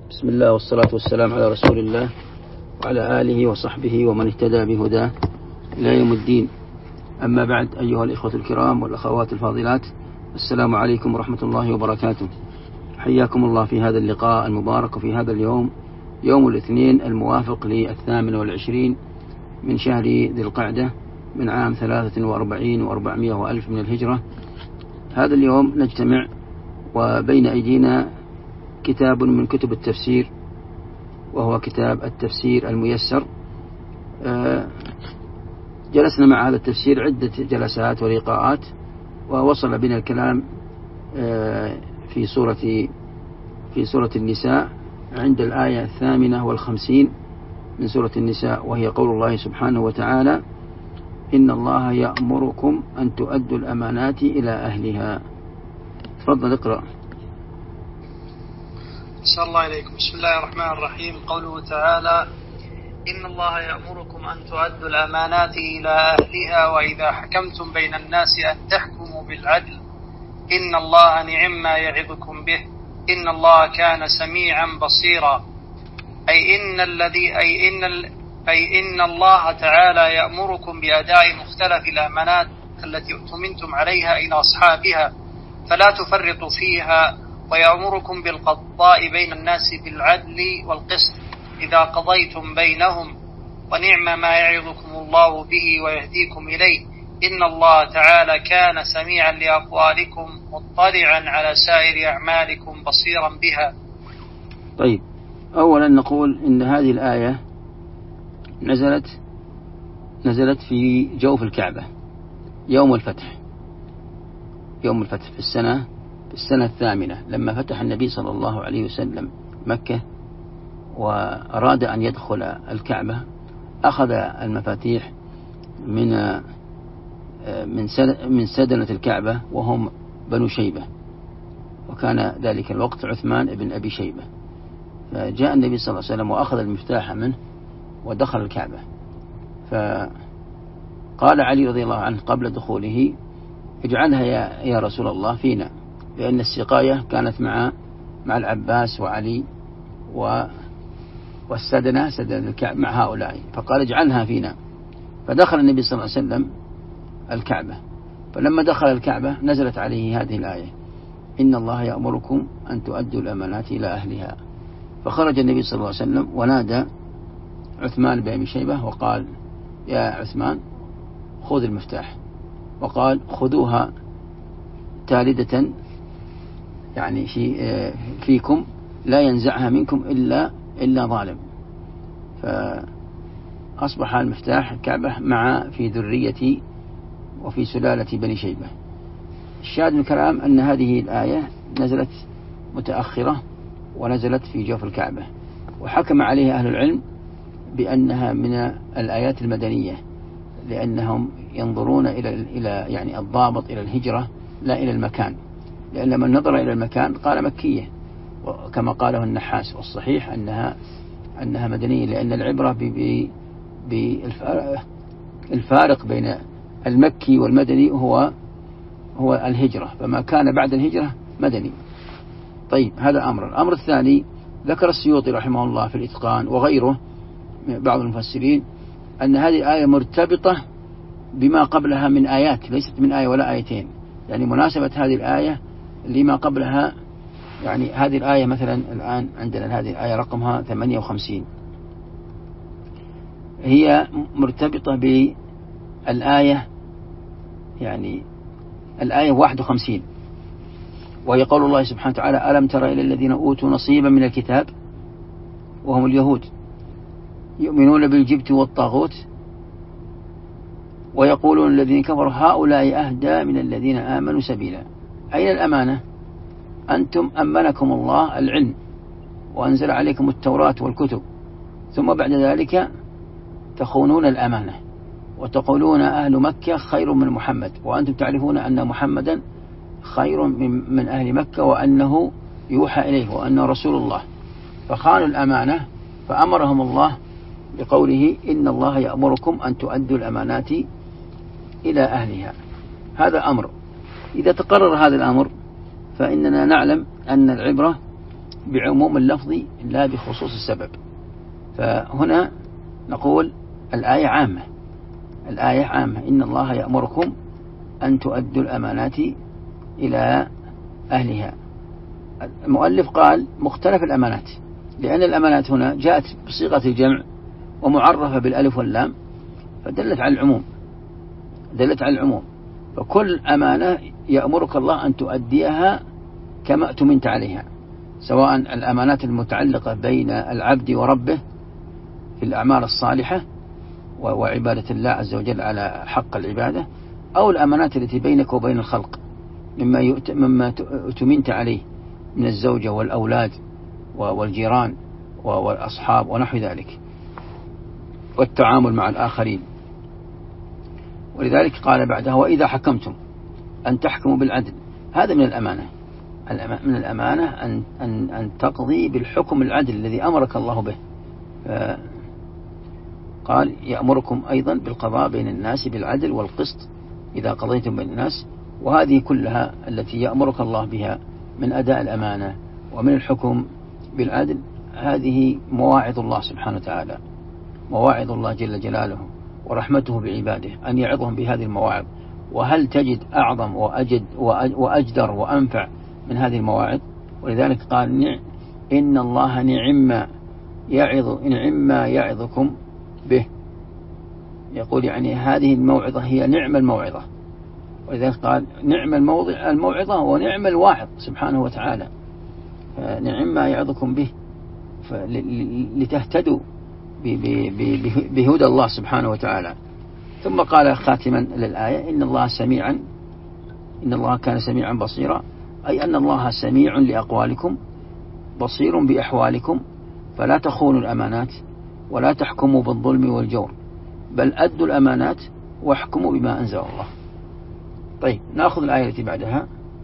بسم الله والصلاة والسلام على رسول الله وعلى آله وصحبه ومن اهتدى بهداه إلى يوم الدين. أما بعد، أيها الإخوة الكرام والأخوات الفاضلات، السلام عليكم ورحمة الله وبركاته. حياكم الله في هذا اللقاء المبارك وفي هذا اليوم، يوم الاثنين الموافق ل28 من شهر ذي القعدة من عام 43 و400 وألف من الهجرة. هذا اليوم نجتمع وبين أيدينا كتاب من كتب التفسير، وهو كتاب التفسير الميسر. جلسنا مع هذا التفسير عدة جلسات ولقاءات، ووصل بنا الكلام في سورة النساء عند الآية 58 من سورة النساء، وهي قول الله سبحانه وتعالى: إن الله يأمركم أن تؤدوا الأمانات إلى أهلها. تفضل اقرأ. صلى الله عليكم. بسم الله الرحمن الرحيم. قوله تعالى: إن الله يأمركم أن تؤدوا الأمانات إلى أهلها وإذا حكمتم بين الناس أن تحكموا بالعدل إن الله نعم ما يعظكم به إن الله كان سميعا بصيرا. أي إن الله تعالى يأمركم بأداء مختلف الأمانات التي اؤتمنتم عليها إلى أصحابها فلا تفرطوا فيها، ويأمركم بالقضاء بين الناس بالعدل والقسط إذا قضيتم بينهم، ونعم ما يعظكم الله به ويهديكم إليه إن الله تعالى كان سميعا لأقوالكم مطلعا على سائر أعمالكم بصيرا بها. طيب، أولا نقول إن هذه الآية نزلت في جوف الكعبة يوم الفتح في السنة الثامنة، لما فتح النبي صلى الله عليه وسلم مكة وأراد أن يدخل الكعبة، أخذ المفاتيح من سدنة الكعبة وهم بنو شيبة، وكان ذلك الوقت عثمان بن أبي شيبة. فجاء النبي صلى الله عليه وسلم وأخذ المفتاح منه ودخل الكعبة، فقال علي رضي الله عنه قبل دخوله: اجعلها يا رسول الله فينا، لأن السقاية كانت مع العباس وعلي والسدنة الكعبة مع هؤلاء، فقال: اجعلها فينا. فدخل النبي صلى الله عليه وسلم الكعبة، فلما دخل الكعبة نزلت عليه هذه الآية: إن الله يأمركم أن تؤدوا الأمانات إلى أهلها. فخرج النبي صلى الله عليه وسلم ونادى عثمان بن أبي شيبة وقال: يا عثمان، خذ المفتاح. وقال: خذوها تالدة، يعني فيكم لا ينزعها منكم إلا ظالم. فأصبح المفتاح الكعبة في ذرية وفي سلالة بني شيبة. الشاهد من الكلام أن هذه الآية نزلت متأخرة ونزلت في جوف الكعبة، وحكم عليها أهل العلم بأنها من الآيات المدنية، لأنهم ينظرون إلى يعني الضابط إلى الهجرة لا إلى المكان، لأن من نظر إلى المكان قال مكية، كما قاله النحاس، والصحيح أنها مدنية، لأن العبرة بالفارق بين المكي والمدني هو الهجرة، فما كان بعد الهجرة مدني. طيب، هذا الأمر الثاني، ذكر السيوطي رحمه الله في الإتقان وغيره بعض المفسرين أن هذه الآية مرتبطة بما قبلها من آيات، ليست من آية ولا آيتين، يعني مناسبة هذه الآية لما قبلها. يعني هذه الآية مثلا الآن عندنا هذه الآية رقمها 58، هي مرتبطة بالآية، يعني الآية 51، وهي قول الله سبحانه وتعالى: ألم تر إلى الذين أوتوا نصيبا من الكتاب وهم اليهود يؤمنون بالجبت والطاغوت ويقولون الذين كفروا هؤلاء أهدى من الذين آمنوا سبيلا. أين الأمانة؟ أنتم أمنكم الله العلم وأنزل عليكم التوراة والكتب، ثم بعد ذلك تخونون الأمانة وتقولون أهل مكة خير من محمد، وأنتم تعرفون أن محمدا خير من أهل مكة وأنه يوحى إليه وأنه رسول الله. فخانوا الأمانة، فأمرهم الله بقوله: إن الله يأمركم أن تؤدوا الأمانات إلى أهلها. هذا أمر. إذا تقرر هذا الأمر فإننا نعلم أن العبرة بعموم اللفظ لا بخصوص السبب. فهنا نقول الآية عامة، الآية عامة، إن الله يأمركم أن تؤدوا الأمانات إلى أهلها. المؤلف قال مختلف الأمانات، لأن الأمانات هنا جاءت بصيغة الجمع ومعرفة بالألف واللام، فدلت على العموم، دلت على العموم. فكل أمانة يأمرك الله أن تؤديها كما اؤتمنت عليها، سواء الأمانات المتعلقة بين العبد وربه في الأعمال الصالحة وعبادة الله عز وجل على حق العبادة، أو الأمانات التي بينك وبين الخلق مما اؤتمنت عليه من الزوجة والأولاد والجيران والأصحاب ونحو ذلك، والتعامل مع الآخرين. ولذلك قال بعدها وإذا حكمتم أن تحكموا بالعدل. هذا من الأمانة، من الأمانة أن تقضي بالحكم العدل الذي أمرك الله به. قال يأمركم أيضا بالقضاء بين الناس بالعدل والقسط إذا قضيتم بين الناس. وهذه كلها التي يأمرك الله بها من أداء الأمانة ومن الحكم بالعدل، هذه مواعظ الله سبحانه وتعالى، مواعظ الله جل جلاله ورحمته بعباده أن يعظهم بهذه المواعظ. وهل تجد أعظم وأجدر وأنفع من هذه المواعظ؟ ولذلك قال إن الله نعم ما يعظكم به. يقول يعني هذه الموعظة هي نعم الموعظة، ولذلك قال نعم الموعظة ونعم الواعظ سبحانه وتعالى. نعم ما يعظكم به لتهتدوا بهدى الله سبحانه وتعالى. ثم قال خاتما للآية إن الله كان سميعا بصيرا، أي أن الله سميع لأقوالكم بصير بأحوالكم، فلا تخونوا الأمانات ولا تحكموا بالظلم والجور، بل أدوا الأمانات واحكموا بما أنزل الله. طيب نأخذ الآية التي بعدها.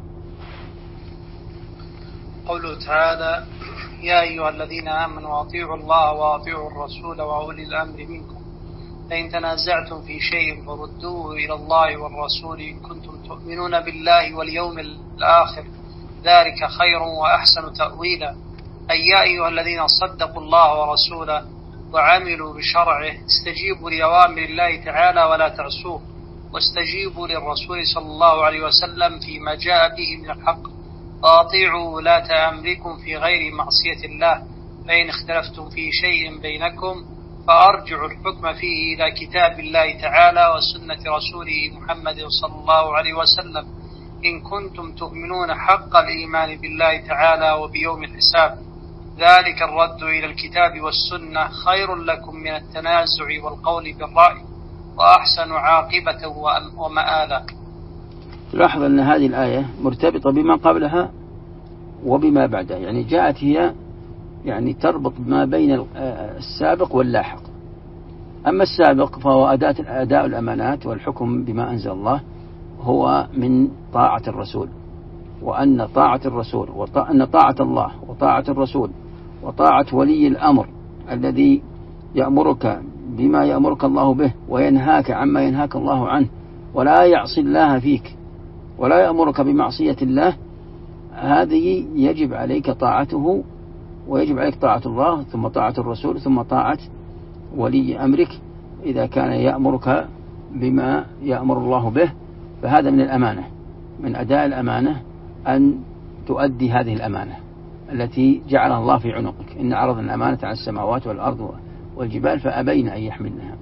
قوله تعالى يا أيها الذين آمنوا أطيعوا الله وأطيعوا الرسول وأولي الأمر منكم، فإن تنازعتم في شيء فردوه إلى الله والرسول إن كنتم تؤمنون بالله واليوم الآخر، ذلك خير وأحسن تأويلا. أي يا أيها الذين صدقوا الله ورسوله وعملوا بشرعه، استجيبوا لأوامر الله تعالى ولا تعصوه، واستجيبوا للرسول صلى الله عليه وسلم فيما جاء به من الحق، وأطيعوا ولاة أمركم في غير معصية الله، فإن اختلفتم في شيء بينكم فأرجعوا الحكم فيه إلى كتاب الله تعالى وسنة رسوله محمد صلى الله عليه وسلم، إن كنتم تؤمنون حق الإيمان بالله تعالى وبيوم الحساب، ذلك الرد إلى الكتاب والسنة خير لكم من التنازع والقول بالرأي، وأحسن عاقبة ومآلا. تلاحظ أن هذه الآية مرتبطة بما قبلها وبما بعدها، يعني جاءت هي يعني تربط ما بين السابق واللاحق. أما السابق فهو أداء الأمانات والحكم بما أنزل الله، هو من طاعة الرسول، وأن طاعة الرسول وأن طاعة الله وطاعة الرسول وطاعة ولي الأمر الذي يأمرك بما يأمرك الله به وينهاك عما ينهاك الله عنه، ولا يعصي الله فيك ولا يأمرك بمعصية الله، هذه يجب عليك طاعته، ويجب عليك طاعة الله ثم طاعة الرسول ثم طاعة ولي أمرك إذا كان يأمرك بما يأمر الله به. فهذا من الأمانة، من أداء الأمانة أن تؤدي هذه الأمانة التي جعلها الله في عنقك. إن عرضنا الأمانة على السماوات والأرض والجبال فأبين أن يحملنها.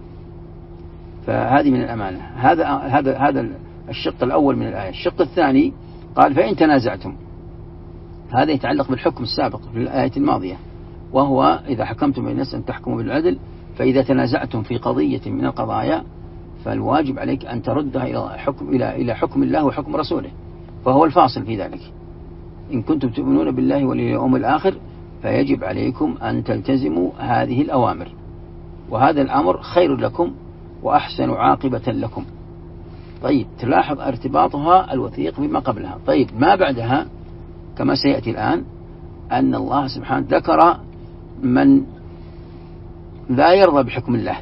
فهذه من الأمانة. هذا الشق الأول من الآية. الشق الثاني قال فإن تنازعتم، هذا يتعلق بالحكم السابق في الآية الماضية، وهو إذا حكمتم بين الناس أن تحكموا بالعدل، فإذا تنازعتم في قضية من القضايا فالواجب عليك أن تردها إلى حكم الله وحكم رسوله، فهو الفاصل في ذلك. إن كنتم تؤمنون بالله واليوم الآخر فيجب عليكم أن تلتزموا هذه الأوامر، وهذا الأمر خير لكم وأحسن عاقبة لكم. طيب تلاحظ ارتباطها الوثيق بما قبلها. طيب ما بعدها كما سيأتي الآن أن الله سبحانه ذكر من لا يرضى بحكم الله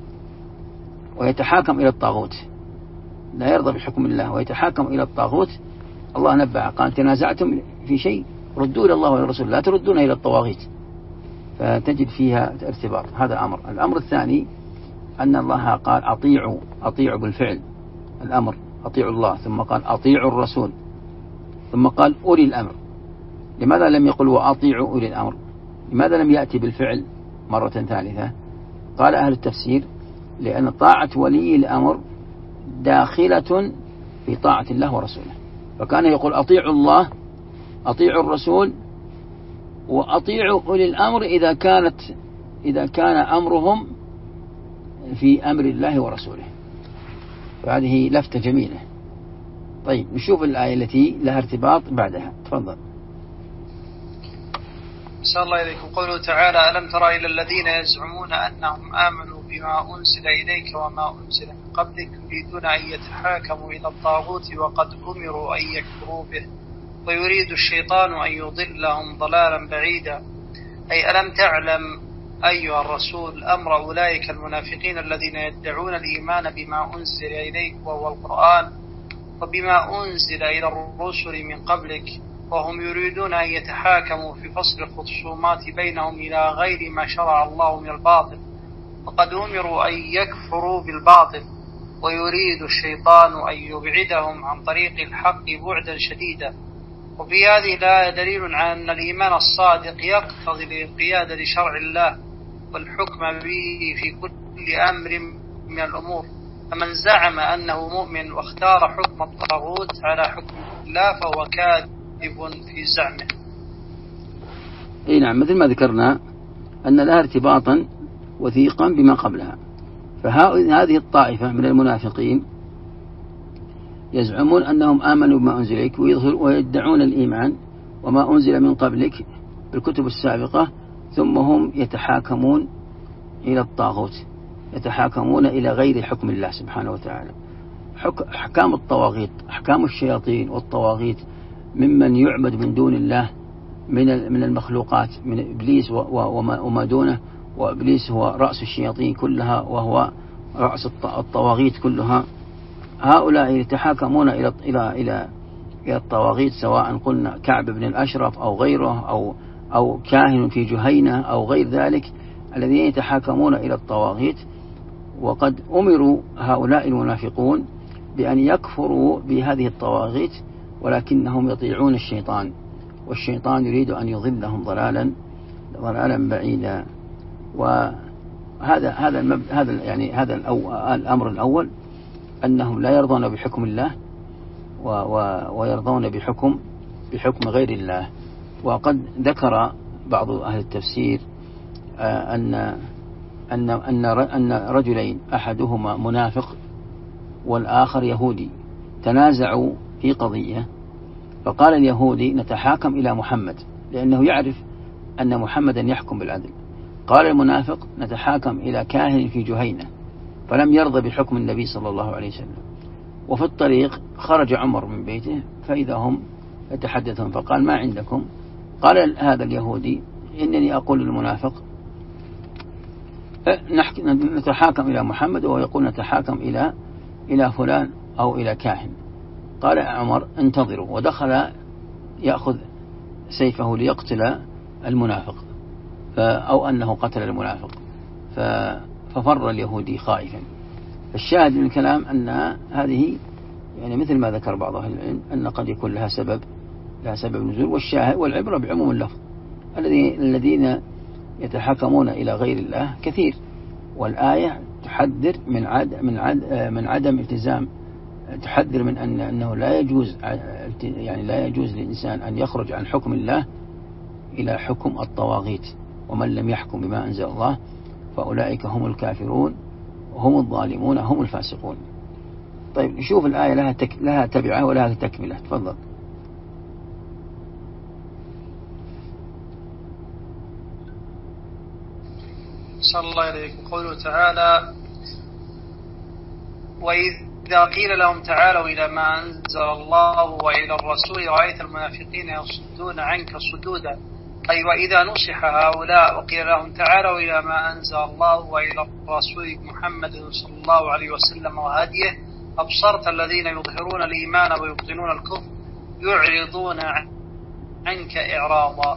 ويتحاكم إلى الطاغوت، لا يرضى بحكم الله ويتحاكم إلى الطاغوت. الله نبه قال تنازعتم في شيء ردوا إلى الله والرسول، لا تردون إلى الطواغيت، فتجد فيها ارتباط. هذا أمر. الأمر الثاني أن الله قال أطيعوا بالفعل الأمر، أطيعوا الله، ثم قال أطيعوا الرسول، ثم قال أولي الأمر. لماذا لم يقل وأطيعوا أولي الأمر؟ لماذا لم يأتي بالفعل مرة ثالثة؟ قال أهل التفسير لأن طاعة ولي الأمر داخلة في طاعة الله ورسوله، فكان يقول أطيعوا الله، أطيعوا الرسول، وأطيعوا أولي الأمر إذا كان أمرهم في أمر الله ورسوله. فهذه لفتة جميلة. طيب نشوف الآية التي لها ارتباط بعدها. تفضل. صلى الله عليكم. قوله تعالى: ألم تر إلى الذين يزعمون أنهم آمنوا بما أنزل إليك وما أنزل من قبلك يريدون أن يتحاكموا إلى الطاغوت وقد أمروا أن يكفروا به ويريد الشيطان أن يضلهم ضلالا بعيدا. أي ألم تعلم أيها الرسول أمر أولئك المنافقين الذين يدعون الإيمان بما أنزل إليك وهو القرآن وبما أنزل إلى الرسل من قبلك، وهم يريدون أن يتحاكموا في فصل الخصومات بينهم إلى غير ما شرع الله من الباطل، وقد أمروا أن يكفروا بالباطل، ويريد الشيطان أن يبعدهم عن طريق الحق بعدا شديدا. وفي هذه الآية دليل على أن الإيمان الصادق يقتضي الانقياد لشرع الله والحكم به في كل أمر من الأمور. فمن زعم أنه مؤمن واختار حكم الطاغوت على حكم الله فهو كاذب في زعمه. أي نعم، مثل ما ذكرنا أن لها ارتباطا وثيقا بما قبلها. فهذه الطائفة من المنافقين يزعمون أنهم آمنوا بما أنزل إليك ويدعون الإيمان وما أنزل من قبلك بالكتب السابقة، ثم هم يتحاكمون إلى الطاغوت، يتحاكمون إلى غير حكم الله سبحانه وتعالى. أحكام الطواغيت، أحكام الشياطين والطواغيت ممن يعبد من دون الله من المخلوقات، من إبليس وما دونه، وإبليس هو رأس الشياطين كلها وهو رأس الطواغيت كلها. هؤلاء يتحاكمون إلى الطواغيت، سواء قلنا كعب بن الأشرف أو غيره أو كاهن في جهينة أو غير ذلك، الذين يتحاكمون إلى الطواغيت. وقد أمروا هؤلاء المنافقون بأن يكفروا بهذه الطواغيت، ولكنهم يطيعون الشيطان، والشيطان يريد أن يضلهم ضلالا بعيدا. هذا الأمر الأول، أنهم لا يرضون بحكم الله ويرضون بحكم غير الله. وقد ذكر بعض أهل التفسير أن رجلين، أحدهما منافق والآخر يهودي، تنازعوا في قضية، فقال اليهودي نتحاكم إلى محمد لأنه يعرف أن محمدا يحكم بالعدل. قال المنافق نتحاكم إلى كاهن في جهينة، فلم يرضى بحكم النبي صلى الله عليه وسلم. وفي الطريق خرج عمر من بيته فإذا هم يتحدثون، فقال ما عندكم؟ قال هذا اليهودي إنني أقول للمنافق نتحاكم إلى محمد، وهو يقول نتحاكم إلى فلان أو إلى كاهن. قال عمر انتظروا، ودخل يأخذ سيفه ليقتل المنافق، أو أنه قتل المنافق، ففر اليهودي خائفا. الشاهد من الكلام أن هذه يعني مثل ما ذكر بعض أهل العلم أن قد يكون لها سبب نزول، والشاهد والعبرة بعموم اللفظ. الذين يتحكمون إلى غير الله كثير، والآية تحذر من عدم التزام، تحذر من أنه لا يجوز للإنسان أن يخرج عن حكم الله إلى حكم الطواغيت. ومن لم يحكم بما أنزل الله فأولئك هم الكافرون وهم الظالمون هم الفاسقون. طيب نشوف الآية لها تبعة ولها تكملة. تفضل. صلى الله عليه قوله تعالى: وإذا قيل لهم تعالوا إلى ما أنزل الله وإلى الرسول رأيت المنافقين يصدون عنك صدودا. أي وإذا نصح هؤلاء وقيل لهم تعالوا إلى ما أنزل الله وإلى الرسول محمد صلى الله عليه وسلم وهديه أبصرت الذين يظهرون الإيمان ويبطنون الكفر يعرضون عنك إعراضا.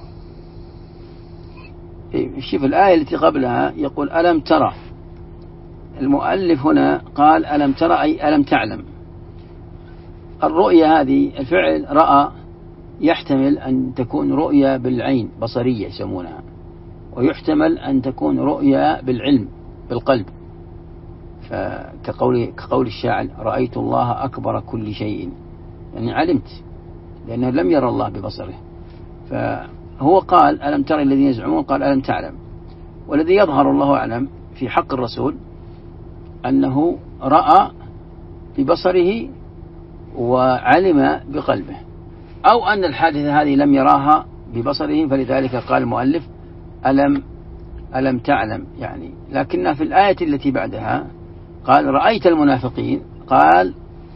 شوف الآية التي قبلها يقول ألم ترى، المؤلف هنا قال ألم ترى أي ألم تعلم. الرؤية هذه الفعل رأى يحتمل أن تكون رؤية بالعين بصرية يسمونها، ويحتمل أن تكون رؤية بالعلم بالقلب، كقول الشاعر رأيت الله أكبر كل شيء، يعني علمت، لأنه لم يرى الله ببصره. فهو قال ألم ترى الذين يزعمون، قال ألم تعلم. والذي يظهر الله أعلم في حق الرسول أنه رأى ببصره وعلم بقلبه، أو أن الحادثة هذه لم يراها ببصره، فلذلك قال المؤلف ألم تعلم يعني. لكن في الآية التي بعدها قال رأيت المنافقين، قال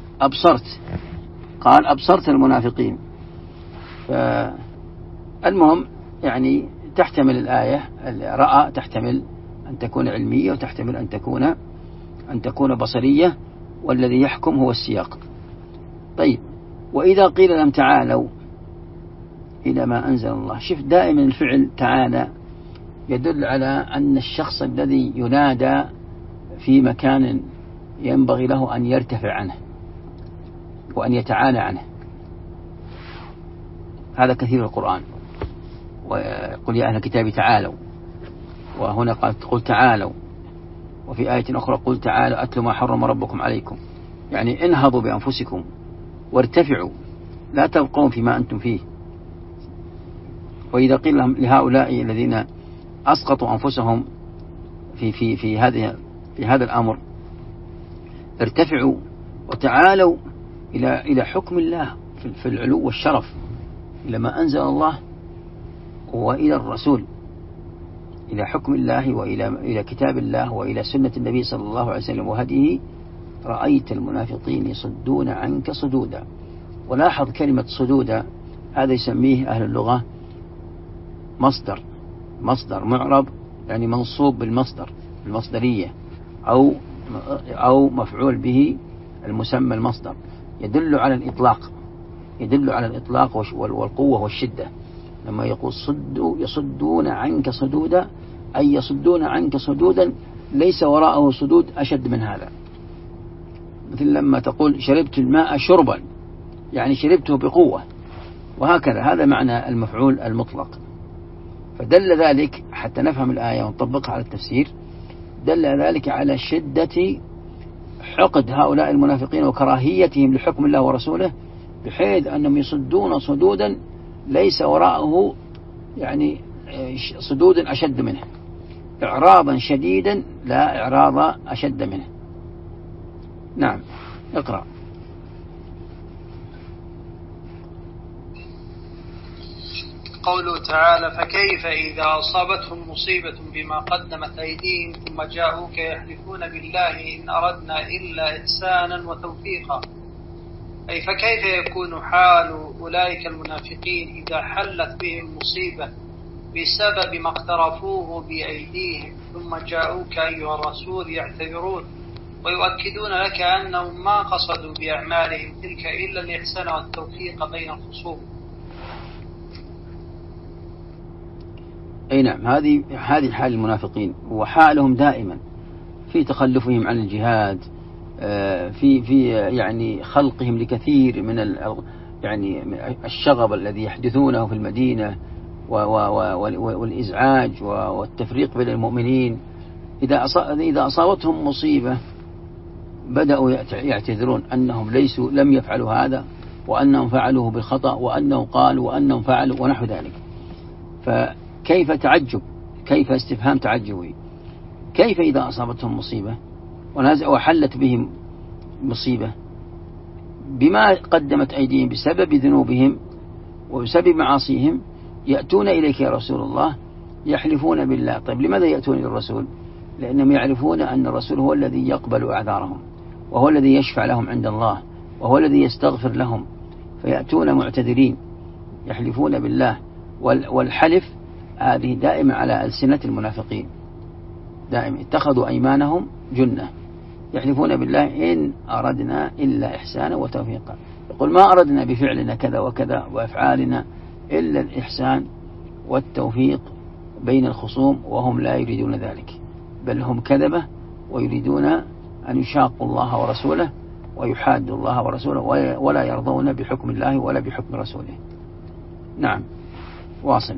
أبصرت المنافقين. فالمهم يعني تحتمل الآية رأى تحتمل أن تكون علمية، وتحتمل أن تكون بصرية، والذي يحكم هو السياق. طيب، وإذا قيل لهم تعالوا إلى ما أنزل الله، شوف دائما الفعل تعالى يدل على أن الشخص الذي ينادى في مكان ينبغي له أن يرتفع عنه وأن يتعالى عنه. هذا كثير القرآن، وقل يا أهل الكتاب تعالوا، وهنا قل تعالوا، وفي آية أخرى قل تعالوا أتلوا ما حرم ربكم عليكم، يعني انهضوا بأنفسكم وارتفعوا، لا تبقون فيما أنتم فيه. وإذا قيل لهم لهؤلاء الذين أسقطوا أنفسهم في هذا الأمر ارتفعوا وتعالوا إلى حكم الله في العلو والشرف، إلى ما أنزل الله وإلى الرسول، إلى حكم الله وإلى كتاب الله وإلى سنة النبي صلى الله عليه وسلم وهديه، رأيت المنافقين يصدون عنك صدودا. ولاحظ كلمة صدودا هذا يسميه أهل اللغة مصدر معرب، يعني منصوب بالمصدرية، أو مفعول به المسمى المصدر، يدل على الإطلاق والقوة والشدة. لما يقول يصدون عنك صدودا، أي يصدون عنك صدودا ليس وراءه صدود أشد من هذا. مثل لما تقول شربت الماء شربا، يعني شربته بقوة، وهكذا. هذا معنى المفعول المطلق. فدل ذلك حتى نفهم الآية ونطبقها على التفسير، دل ذلك على شدة حقد هؤلاء المنافقين وكراهيتهم لحكم الله ورسوله، بحيث أنهم يصدون صدودا ليس وراءه يعني صدود أشد منه، إعراضا شديدا لا إعراض أشد منه. نعم، اقرأ. قوله تعالى فكيف إذا أصابتهم مصيبة بما قدمت أيديهم ثم جاءوك يحلفون بالله إن أردنا إلا إحسانا وتوفيقا، أي فكيف يكون حال أولئك المنافقين إذا حلت بهم مصيبة بسبب ما اقترفوه بأيديهم ثم جاءوك أيها الرسول يعتذرون ويؤكدون لك أنهم ما قصدوا بأعمالهم تلك إلا الإحسان والتوفيق بين الخصوم. أي نعم، هذه حال المنافقين، وحالهم دائما في تخلفهم عن الجهاد، في يعني خلقهم لكثير من يعني الشغب الذي يحدثونه في المدينة والإزعاج والتفريق بين المؤمنين. إذا أصابتهم مصيبة بدأوا يعتذرون أنهم لم يفعلوا هذا، وأنهم فعلوه بالخطأ، وأنهم قالوا وأنهم فعلوا ونحو ذلك. فكيف تعجب، كيف استفهام تعجبي، كيف إذا أصابتهم مصيبة وحلت بهم مصيبة بما قدمت أيديهم بسبب ذنوبهم وبسبب معاصيهم، يأتون إليك يا رسول الله يحلفون بالله. طيب لماذا يأتون إلى الرسول؟ لأنهم يعرفون أن الرسول هو الذي يقبل أعذارهم، وهو الذي يشفع لهم عند الله، وهو الذي يستغفر لهم، فيأتون معتذرين يحلفون بالله. والحلف هذه دائما على ألسنة المنافقين، دائما اتخذوا أيمانهم جنة، يحلفون بالله إن أردنا إلا إحسانا وتوفيقا. يقول ما أردنا بفعلنا كذا وكذا وأفعالنا إلا الإحسان والتوفيق بين الخصوم، وهم لا يريدون ذلك، بل هم كذبة ويريدون أن يشاقوا الله ورسوله ويحادوا الله ورسوله ولا يرضون بحكم الله ولا بحكم رسوله. نعم، واصل.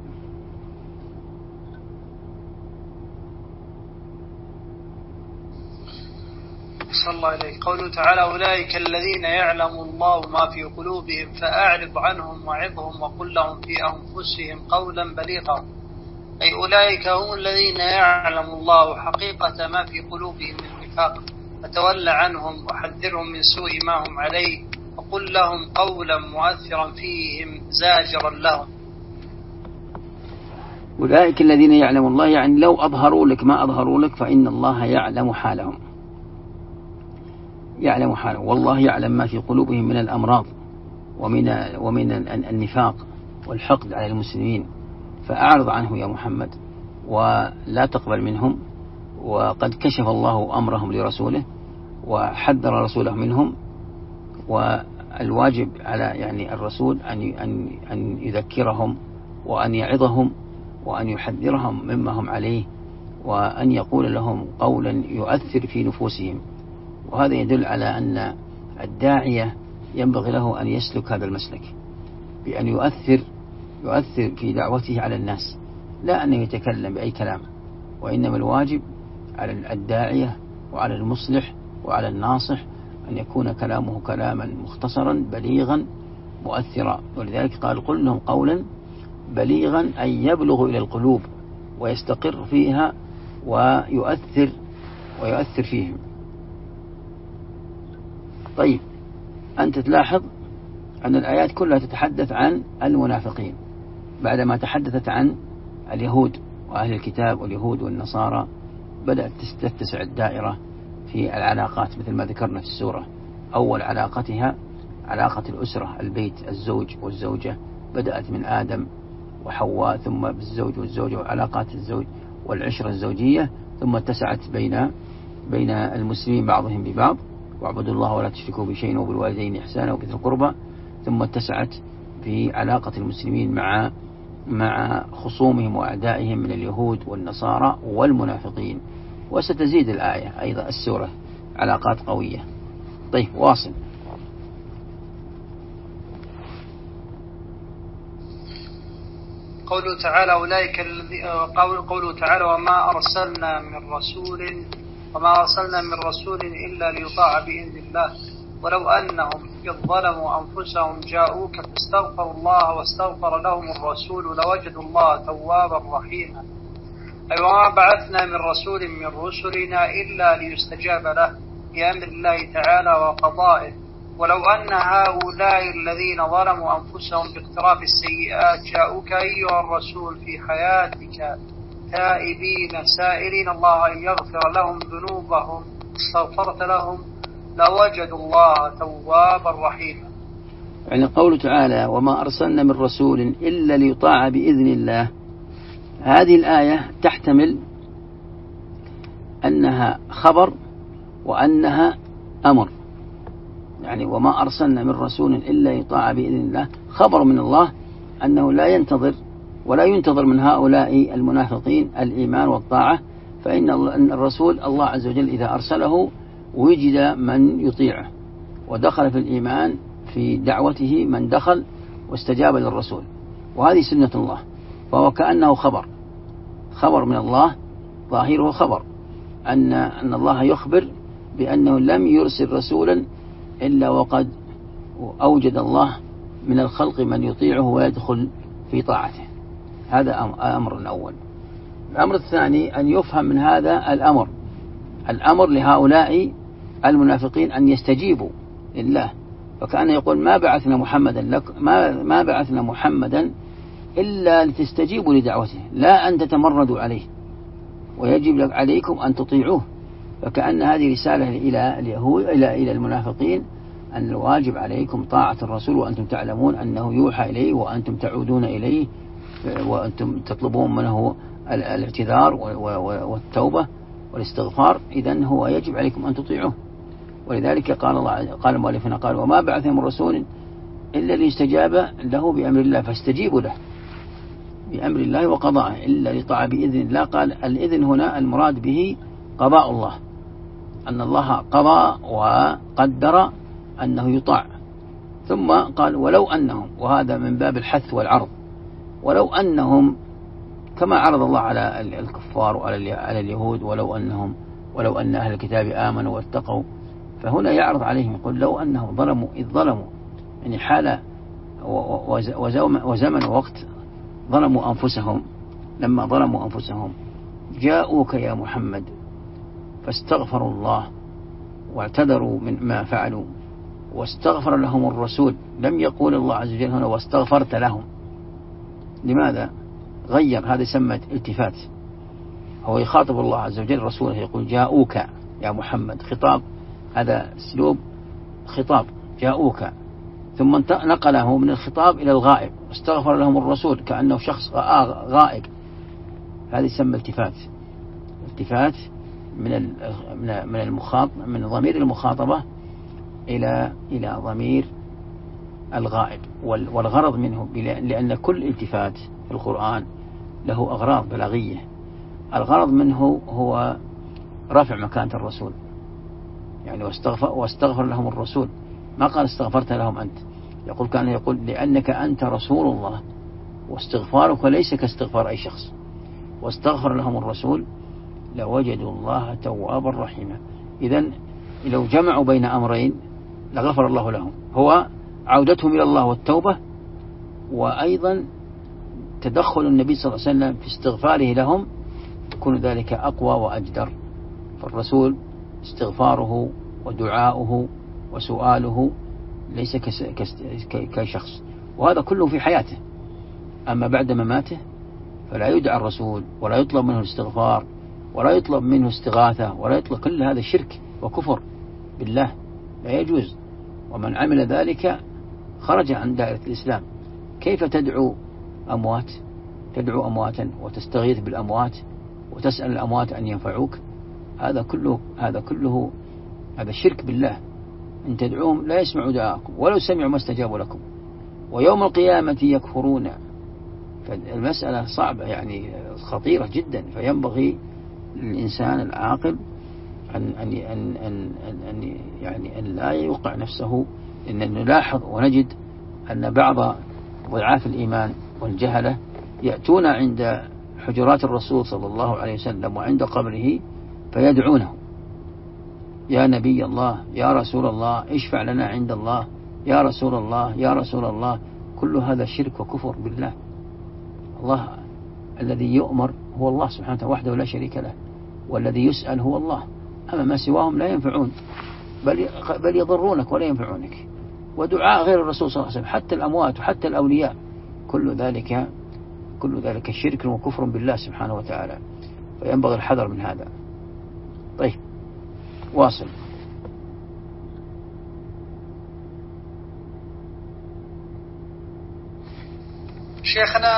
صلى الله عليه. قوله تعالى: أولئك الذين يعلم الله ما في قلوبهم فأعرض عنهم وعظهم وقل لهم في أنفسهم قولا بليغا. أي أولئك هم الذين يعلم الله حقيقة ما في قلوبهم من نفاق، فتول عنهم وحذرهم من سوء ما هم عليه، وقل لهم قولا مؤثرا فيهم زاجرا لهم. أولئك الذين يعلم الله، يعني لو أظهروا لك ما أظهروا لك فإن الله يعلم حالهم، يعلم حالهم، والله يعلم ما في قلوبهم من الأمراض ومن النفاق والحقد على المسلمين، فأعرض عنه يا محمد ولا تقبل منهم. وقد كشف الله أمرهم لرسوله وحذر رسوله منهم، والواجب على يعني الرسول أن يذكرهم وأن يعظهم وأن يحذرهم مما هم عليه، وأن يقول لهم قولا يؤثر في نفوسهم. وهذا يدل على أن الداعية ينبغي له أن يسلك هذا المسلك، بأن يؤثر في دعوته على الناس، لا أن يتكلم بأي كلام، وإنما الواجب على الداعية وعلى المصلح وعلى الناصح أن يكون كلامه كلاما مختصرا بليغا مؤثرا. ولذلك قال: قل لهم قولا بليغا، أن يبلغ إلى القلوب ويستقر فيها ويؤثر فيهم. طيب، أنت تلاحظ أن الآيات كلها تتحدث عن المنافقين، بعدما تحدثت عن اليهود وأهل الكتاب واليهود والنصارى بدأت تتسع الدائرة في العلاقات مثل ما ذكرنا في السورة. أول علاقتها علاقة الأسرة، البيت، الزوج والزوجة، بدأت من آدم وحواء، ثم بالزوج والزوجة وعلاقات الزوج والعشرة الزوجية، ثم اتسعت بين المسلمين بعضهم ببعض، واعبدوا الله ولا تشركوا بشيء وبالوالدين إحسانا وبذي القربى، ثم اتسعت في علاقة المسلمين مع خصومهم وأعدائهم من اليهود والنصارى والمنافقين. وستزيد الآية أيضا السورة علاقات قوية. طيب، واصل. قوله تعالى: قوله تعالى: وما أرسلنا من رسول إلا ليطاع بإذن الله ولو أنهم إذ ظلموا أنفسهم جاءوك فاستغفروا الله واستغفر لهم الرسول لوجدوا الله توابا رحيما. أي وما بعثنا من رسول من رسلنا إلا ليستجاب له بأمر الله تعالى وقضائه، ولو أن هؤلاء الذين ظلموا أنفسهم باقتراف السيئات جاءوك أيها الرسول في حياتك تائبين سائلين الله أن يغفر لهم ذنوبهم استغفرت لهم لوجدوا الله توابا رحيما. يعني قوله تعالى: وما أرسلنا من رسول إلا ليطاع بإذن الله، هذه الآية تحتمل أنها خبر وأنها أمر. يعني وما أرسلنا من رسول إلا يطاع بإذن الله خبر من الله أنه لا ينتظر ولا ينتظر من هؤلاء المنافقين الإيمان والطاعة، فإن الرسول الله عز وجل إذا أرسله وجد من يطيعه، ودخل في الإيمان في دعوته من دخل واستجاب للرسول، وهذه سنة الله. فهو كأنه خبر من الله، ظاهره خبر أن الله يخبر بأنه لم يرسل رسولا إلا وقد أوجد الله من الخلق من يطيعه ويدخل في طاعته. هذا أمر الأول. الأمر الثاني أن يفهم من هذا الأمر لهؤلاء المنافقين أن يستجيبوا لله، فكأن يقول: ما بعثنا محمدا إلا لتستجيبوا لدعوته، لا أن تتمردوا عليه، ويجب عليكم أن تطيعوه. فكأن هذه رسالة إلى اليهود إلى المنافقين أن الواجب عليكم طاعة الرسول وأنتم تعلمون أنه يوحى إليه، وأنتم تعودون إليه، وأنتم تطلبون منه الاعتذار والتوبة والاستغفار. إذن هو يجب عليكم أن تطيعوه. ولذلك قال المؤلفون: قال: وما بعثنا من رسول إلا ليستجاب له بأمر الله، فاستجيبوا له بأمر الله وقضائه إلا لطاعة بإذن الله. قال الإذن هنا المراد به قضاء الله، أن الله قضى وقدر أنه يطاع. ثم قال ولو أنهم، وهذا من باب الحث والعرض، ولو أنهم كما عرض الله على الكفار وعلى اليهود، ولو أن أهل الكتاب آمنوا واتقوا، فهنا يعرض عليهم يقول لو أنهم ظلموا إذ ظلموا، يعني حال وزمن ووقت ظلموا أنفسهم، لما ظلموا أنفسهم جاءوك يا محمد فاستغفروا الله واعتذروا من ما فعلوا واستغفر لهم الرسول. لم يقول الله عز وجل هنا واستغفرت لهم، لماذا؟ غير، هذا يسمى التفات. هو يخاطب الله عز وجل رسوله يقول جاءوك يا محمد، خطاب، هذا اسلوب خطاب، جاءوك، ثم نقله من الخطاب إلى الغائب، واستغفر لهم الرسول كأنه شخص غائب، هذا يسمى التفات. التفات من ضمير المخاطبة إلى ضمير الغائب، والغرض منه لأن كل التفات في القرآن له أغراض بلاغية. الغرض منه هو رفع مكانة الرسول، يعني واستغفر لهم الرسول، ما قال استغفرت لهم أنت، كان يقول لأنك أنت رسول الله واستغفارك ليس كاستغفار أي شخص. واستغفر لهم الرسول لوجدوا الله توابا رحيما. إذن لو جمعوا بين أمرين لغفر الله لهم، هو عودتهم إلى الله والتوبة، وأيضا تدخل النبي صلى الله عليه وسلم في استغفاره لهم، يكون ذلك أقوى وأجدر. فالرسول استغفاره ودعاؤه وسؤاله ليس كشخص، وهذا كله في حياته. أما بعد مماته فلا يدعى الرسول ولا يطلب منه الاستغفار ولا يطلب منه استغاثة ولا يطلب، كل هذا شرك وكفر بالله لا يجوز، ومن عمل ذلك خرج عن دائرة الإسلام. كيف تدعو أمواتا وتستغيث بالأموات وتسأل الأموات أن ينفعوك؟ هذا كله هذا شرك بالله. إن تدعوهم لا يسمعوا دعاءكم ولو سمعوا ما استجابوا لكم، ويوم القيامة يكفرون. فالمسألة صعبة، يعني خطيرة جدا، فينبغي للإنسان العاقل أن لا يوقع نفسه. إن نلاحظ ونجد أن بعض ضعاف الإيمان والجهلة يأتون عند حجرات الرسول صلى الله عليه وسلم وعند قبره فيدعونه يا نبي الله، يا رسول الله، اشفع لنا عند الله، يا رسول الله، يا رسول الله. كل هذا شرك وكفر بالله. الله الذي يؤمر هو الله سبحانه وتعالى وحده لا شريك له، والذي يسأل هو الله. أما ما سواهم لا ينفعون بل يضرونك ولا ينفعونك. ودعاء غير الرسول صلى الله عليه وسلم حتى الأموات وحتى الأولياء كل ذلك شرك وكفر بالله سبحانه وتعالى، فينبغي الحذر من هذا. طيب واصل. شيخنا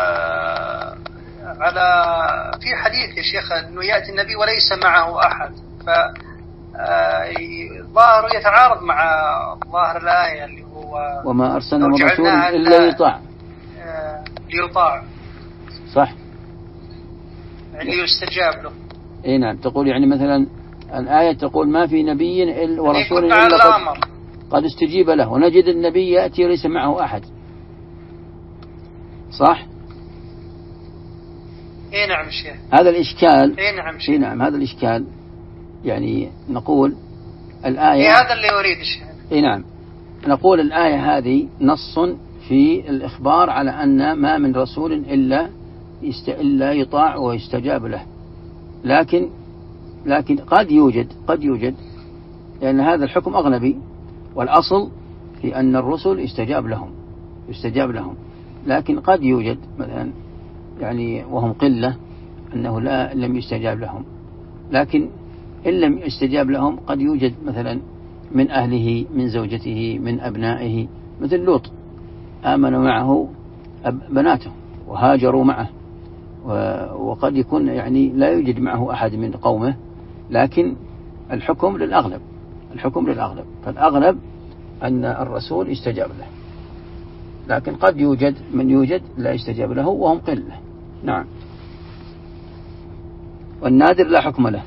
في حديث يا شيخ أنه يأتي النبي وليس معه أحد، فالظاهر يتعارض مع ظاهر الآية اللي هو وما أرسلنا من رسول إلا ليطاع. صح، يعني يستجاب له. اي نعم. تقول يعني مثلا الآية تقول ما في نبي ورسول إلا قد استجيب له، ونجد النبي يأتي وليس معه أحد. صح؟ اي نعم شيخ. هذا الإشكال. اي نعم شيخ. اي نعم هذا الإشكال. يعني نقول الآية هذا اللي أريد الشيخ. اي نعم، نقول الآية هذه نص في الإخبار على أن ما من رسول إلا يطاع ويستجاب له، لكن قد يوجد لأن هذا الحكم أغلبي، والأصل في أن الرسل يستجاب لهم، لكن قد يوجد مثلا يعني وهم قلة أنه لم يستجاب لهم. لكن إن لم يستجاب لهم قد يوجد مثلا من أهله، من زوجته، من أبنائه، مثل لوط آمنوا معه بناته وهاجروا معه، وقد يكون يعني لا يوجد معه أحد من قومه، لكن الحكم للأغلب. فالأغلب أن الرسول يستجاب له. لكن قد يوجد من يوجد لا يستجاب له وهم قلة. نعم. والنادر لا حكم له.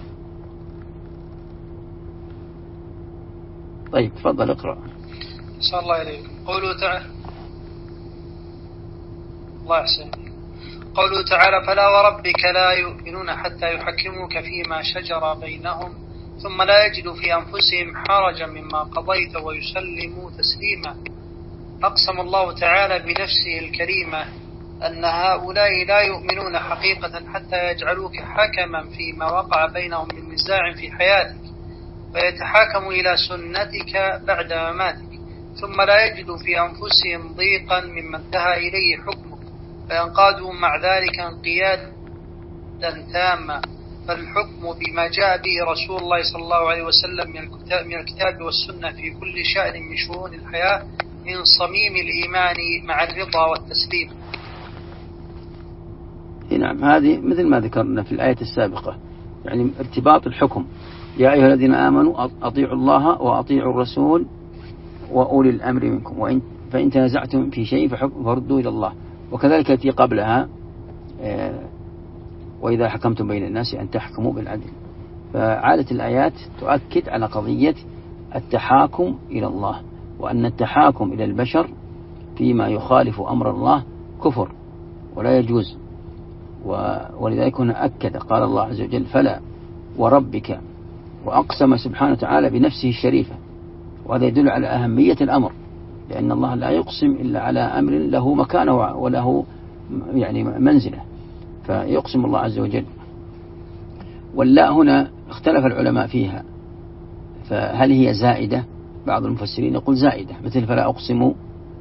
طيب تفضل اقرأ. صلى الله إليكم. قوله تعالى الله يحسن. قوله تعالى فلا وربك لا يؤمنون حتى يحكموك فيما شجر بينهم ثم لا يجدوا في أنفسهم حرجا مما قضيت ويسلموا تسليما. أقسم الله تعالى بنفسه الكريمة أن هؤلاء لا يؤمنون حقيقة حتى يجعلوك حكما فيما وقع بينهم من نزاع في حياتك ويتحاكموا إلى سنتك بعد مماتك ثم لا يجدوا في أنفسهم ضيقا مما انتهى إليه حكمك فينقادوا مع ذلك انقيادا تاما. فالحكم بما جاء به رسول الله صلى الله عليه وسلم من الكتاب والسنة في كل شأن من شؤون الحياة من صميم الإيمان مع الرضا والتسليم. نعم. هذه مثل ما ذكرنا في الآية السابقة، يعني ارتباط الحكم. يا أيها الذين آمنوا أطيعوا الله وأطيعوا الرسول وأولي الأمر منكم فإن تنازعتم في شيء فردوا إلى الله. وكذلك التي قبلها وإذا حكمتم بين الناس أن تحكموا بالعدل. فعادة الآيات تؤكد على قضية التحاكم إلى الله، وأن التحاكم إلى البشر فيما يخالف أمر الله كفر ولا يجوز. ولذلك هنا أكد قال الله عز وجل فلا وربك، وأقسم سبحانه وتعالى بنفسه الشريفة، وهذا يدل على أهمية الأمر، لأن الله لا يقسم إلا على أمر له مكانه وله يعني منزله، فيقسم الله عز وجل. واللاء هنا اختلف العلماء فيها، فهل هي زائدة؟ بعض المفسرين يقول زائدة مثل فلا أقسم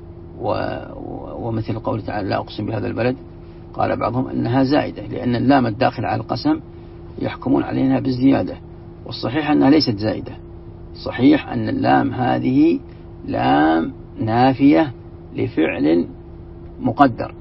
ومثل قول تعالى لا أقسم بهذا البلد. قال بعضهم أنها زائدة لأن اللام الداخل على القسم يحكمون عليها بالزيادة، والصحيح أنها ليست زائدة. صحيح أن اللام هذه لام نافية لفعل مقدر،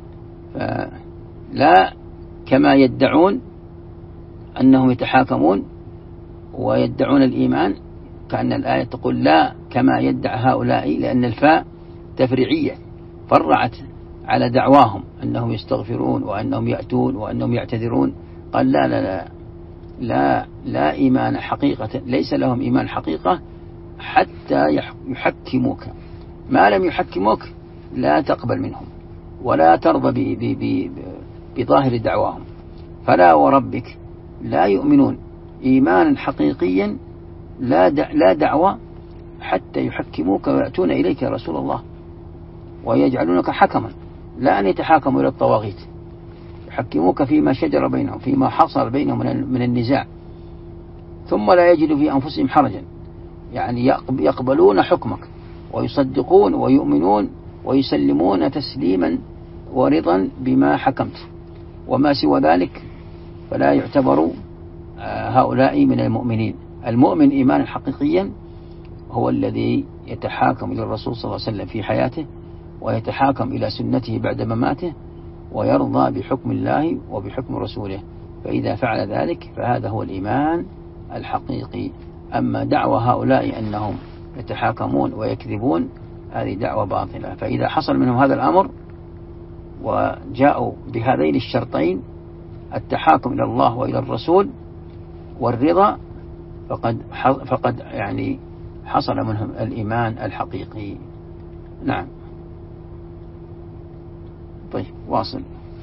فلا كما يدعون أنهم يتحاكمون ويدعون الإيمان، كأن الآية تقول لا كما يدعى هؤلاء، لأن الفاء تفريعية فرعت على دعواهم أنهم يستغفرون وأنهم يأتون وأنهم يعتذرون. قال لا لا لا لا لا إيمان حقيقة، ليس لهم إيمان حقيقة حتى يحكموك. ما لم يحكموك لا تقبل منهم ولا ترضى بظاهر دعواهم. فلا وربك لا يؤمنون إيمانا حقيقيا لا دعوة حتى يحكموك ويأتون إليك يا رسول الله ويجعلونك حكما، لا أن يتحاكموا إلى الطواغيت، يحكموك فيما شجر بينهم، فيما حصل بينهم من النزاع، ثم لا يجدوا في أنفسهم حرجا، يعني يقبلون حكمك ويصدقون ويؤمنون ويسلمون تسليما ورضا بما حكمت، وما سوى ذلك فلا يعتبر هؤلاء من المؤمنين. المؤمن إيمانا حقيقيا هو الذي يتحاكم إلى الرسول صلى الله عليه وسلم في حياته ويتحاكم إلى سنته بعد مماته ويرضى بحكم الله وبحكم رسوله، فإذا فعل ذلك فهذا هو الإيمان الحقيقي. أما دعوى هؤلاء أنهم يتحاكمون ويكذبون هذه دعوة باطلة. فإذا حصل منهم هذا الأمر وجاءوا بهذين الشرطين التحاكم إلى الله وإلى الرسول والرضا فقد يعني حصل منهم الإيمان الحقيقي. نعم. طيب واصل.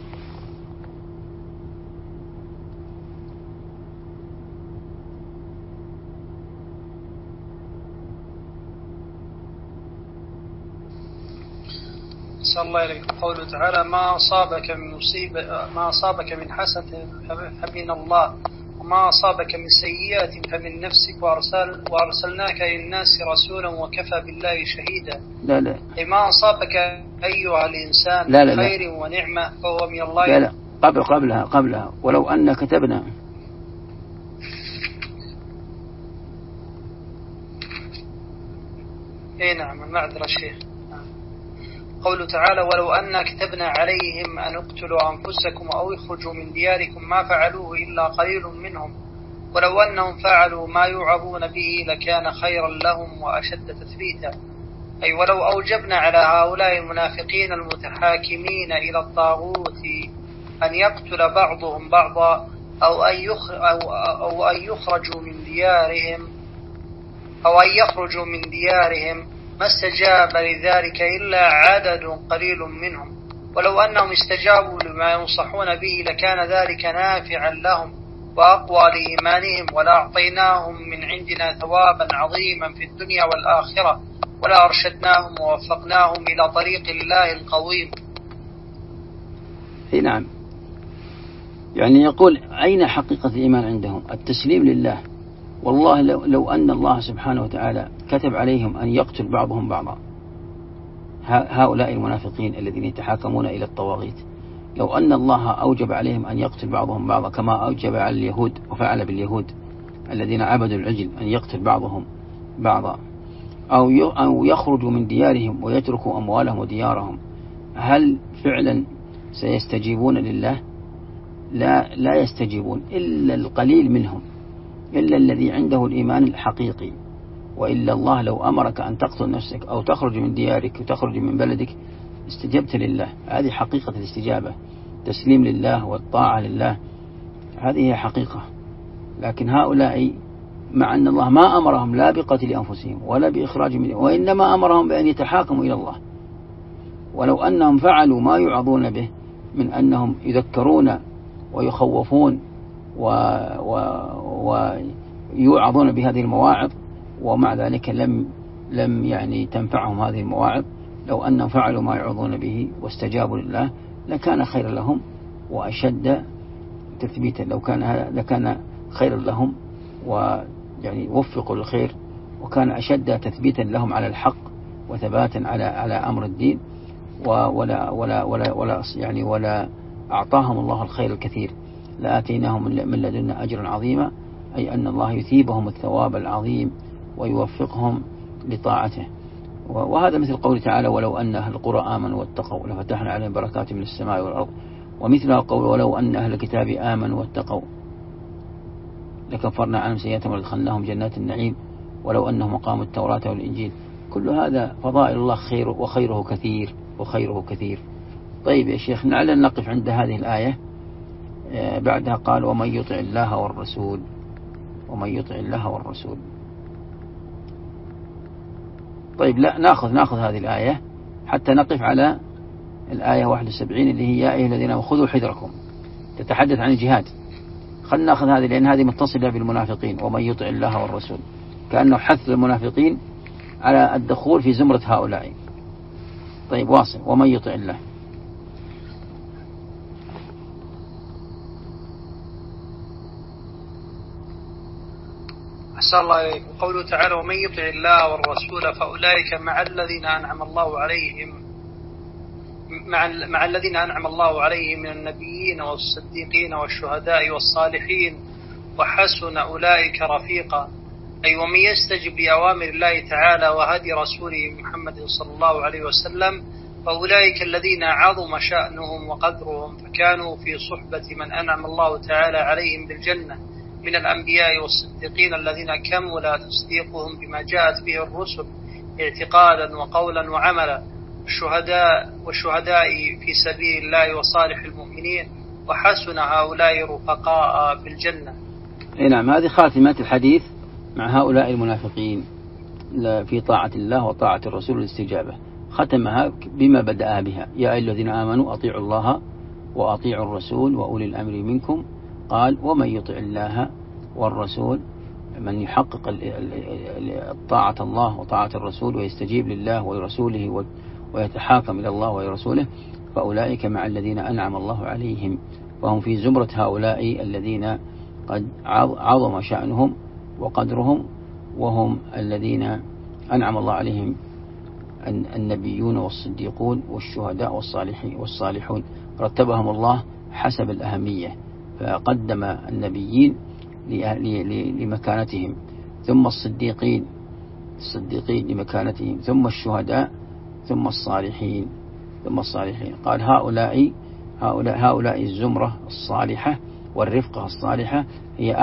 صلى الله عليه قوله تعالى ما أصابك من مصيبة ما أصابك من حسنة فمن الله وما أصابك من سيئة فمن نفسك وأرسلناك للناس رسولا وكفى بالله شهيدا. لا لا ما أصابك أيها الإنسان لا لا لا. خير ونعمة فهو من الله. لا لا قبلها ولو أن كتبنا نعم المعذرة الشيخ. قوله تعالى ولو أن كتبنا عليهم أن اقتلوا أنفسكم أو اخرجوا من دياركم ما فعلوه إلا قليل منهم ولو أنهم فعلوا ما يوعظون به لكان خيرا لهم وأشد تثبيتا. أي ولو أوجبنا على هؤلاء المنافقين المتحاكمين إلى الطاغوت أن يقتل بعضهم بعضا أو أن يخرجوا من ديارهم ما استجاب لذلك إلا عدد قليل منهم، ولو أنهم استجابوا لما ينصحون به لكان ذلك نافعا لهم وأقوى لإيمانهم، ولأعطيناهم من عندنا ثوابا عظيما في الدنيا والآخرة، ولا أرشدناهم ووفقناهم إلى طريق الله القويم. نعم، يعني يقول أين حقيقة الإيمان عندهم؟ التسليم لله. والله لو أن الله سبحانه وتعالى كتب عليهم أن يقتل بعضهم بعضا، هؤلاء المنافقين الذين يتحاكمون إلى الطواغيت، لو أن الله أوجب عليهم أن يقتل بعضهم بعضا كما أوجب على اليهود وفعل باليهود الذين عبدوا العجل أن يقتل بعضهم بعضا، أو يخرجوا من ديارهم ويتركوا أموالهم وديارهم، هل فعلا سيستجيبون لله؟ لا يستجيبون إلا القليل منهم، إلا الذي عنده الإيمان الحقيقي. وإلا الله لو أمرك أن تقتل نفسك أو تخرج من ديارك وتخرج من بلدك استجبت لله. هذه حقيقة الاستجابة، تسليم لله والطاعة لله، هذه هي حقيقة. لكن هؤلاء مع أن الله ما أمرهم لا بقتل أنفسهم ولا بإخراج منهم، وإنما أمرهم بأن يتحاكموا إلى الله. ولو أنهم فعلوا ما يعظون به من أنهم يذكرون ويخوفون ويوعظون بهذه المواعظ، ومع ذلك لم يعني تنفعهم هذه المواعظ، لو أنهم فعلوا ما يعظون به واستجابوا لله لكان خيرا لهم وأشد تثبيتا، لكان خيرا لهم ويعني وفقوا للخير، وكان أشد تثبيتا لهم على الحق وثباتا على أمر الدين، ولا أعطاهم الله الخير الكثير، لآتيناهم من لدنا أجرا عظيما، أي أن الله يثيبهم الثواب العظيم ويوفقهم لطاعته. وهذا مثل قوله تعالى ولو أن أهل القرى آمنوا واتقوا لفتحنا عليهم بركات من السماء والأرض، ومثل قول ولو أن أهل الكتاب آمنوا واتقوا لكفرنا عنهم سيئاتهم ولدخلناهم جنات النعيم ولو أنهم أقاموا التوراة والإنجيل. كل هذا فضائل الله خير، وخيره كثير. طيب يا شيخ، لعلنا نقف عند هذه الآية. بعدها قال ومن يطع الله والرسول. طيب لا نأخذ هذه الآية حتى نقف على الآية 71 اللي هي يا أيها الذين خذوا حذركم، تتحدث عن الجهاد. خلنا نأخذ هذه لأن هذه متصلة بالمنافقين، ومن يطع الله والرسول، كأنه حث المنافقين على الدخول في زمرة هؤلاء. طيب واصل، ومن يطع الله. أحسن الله إليكم. قوله تعالى ومن يطع الله والرسول فأولئك مع الذين أنعم الله عليهم من النبيين والصديقين والشهداء والصالحين وحسن أولئك رفيقا. أي ومن يستجب لأوامر الله تعالى وهدي رسوله محمد صلى الله عليه وسلم فأولئك الذين عظم شأنهم وقدرهم، فكانوا في صحبة من أنعم الله تعالى عليهم بالجنة من الأنبياء والصديقين الذين كمل تصديقهم بما جاءت به الرسل اعتقادا وقولا وعملا، والشهداء في سبيل الله وصالح المؤمنين، وحسن هؤلاء رفقاء في الجنة. نعم، هذه خاتمة الحديث مع هؤلاء المنافقين في طاعة الله وطاعة الرسول والاستجابة. ختمها بما بدأ بها يا أيها الذين آمنوا أطيعوا الله وأطيعوا الرسول وأولي الأمر منكم. قال ومن يطع الله والرسول، من يحقق طاعة الله وطاعة الرسول ويستجيب لله ولرسوله ويتحاكم إلى الله ولرسوله فأولئك مع الذين أنعم الله عليهم، وهم في زمرة هؤلاء الذين قد عظم شأنهم وقدرهم، وهم الذين أنعم الله عليهم النبيون والصديقون والشهداء والصالحون، رتبهم الله حسب الأهمية، فقدم النبيين لمكانتهم، ثم الصديقين لمكانتهم، ثم الشهداء، ثم الصالحين. قال هؤلاء الزمرة الصالحة والرفقة الصالحة هي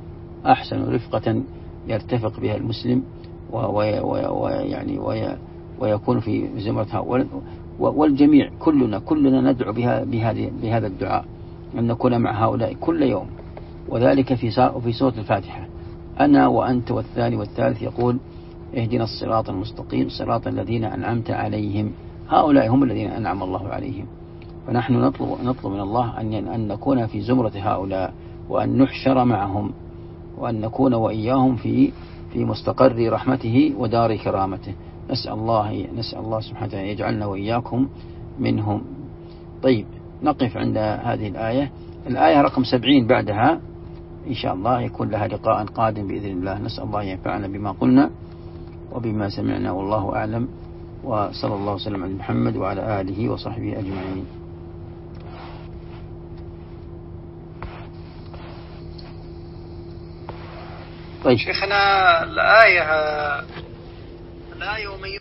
أحسن رفقة يرتفق بها المسلم ويكون في زمرة هؤلاء. والجميع كلنا ندعو بهذا الدعاء، أن نكون مع هؤلاء كل يوم، وذلك في سورة الفاتحة. أنا وأنت والثاني والثالث يقول اهدنا الصراط المستقيم صراط الذين أنعمت عليهم. هؤلاء هم الذين أنعم الله عليهم، فنحن نطلب من الله أن نكون في زمرة هؤلاء، وأن نحشر معهم، وأن نكون وإياهم في مستقر رحمته ودار كرامته. نسأل الله سبحانه وتعالى يجعلنا وإياكم منهم. طيب، نقف عند هذه الآية رقم 70. بعدها إن شاء الله يكون لها لقاء قادم بإذن الله. نسأل الله ينفعنا بما قلنا وبما سمعنا، والله أعلم، وصلى الله وسلم على محمد وعلى آله وصحبه أجمعين. طيب شيخنا، الآية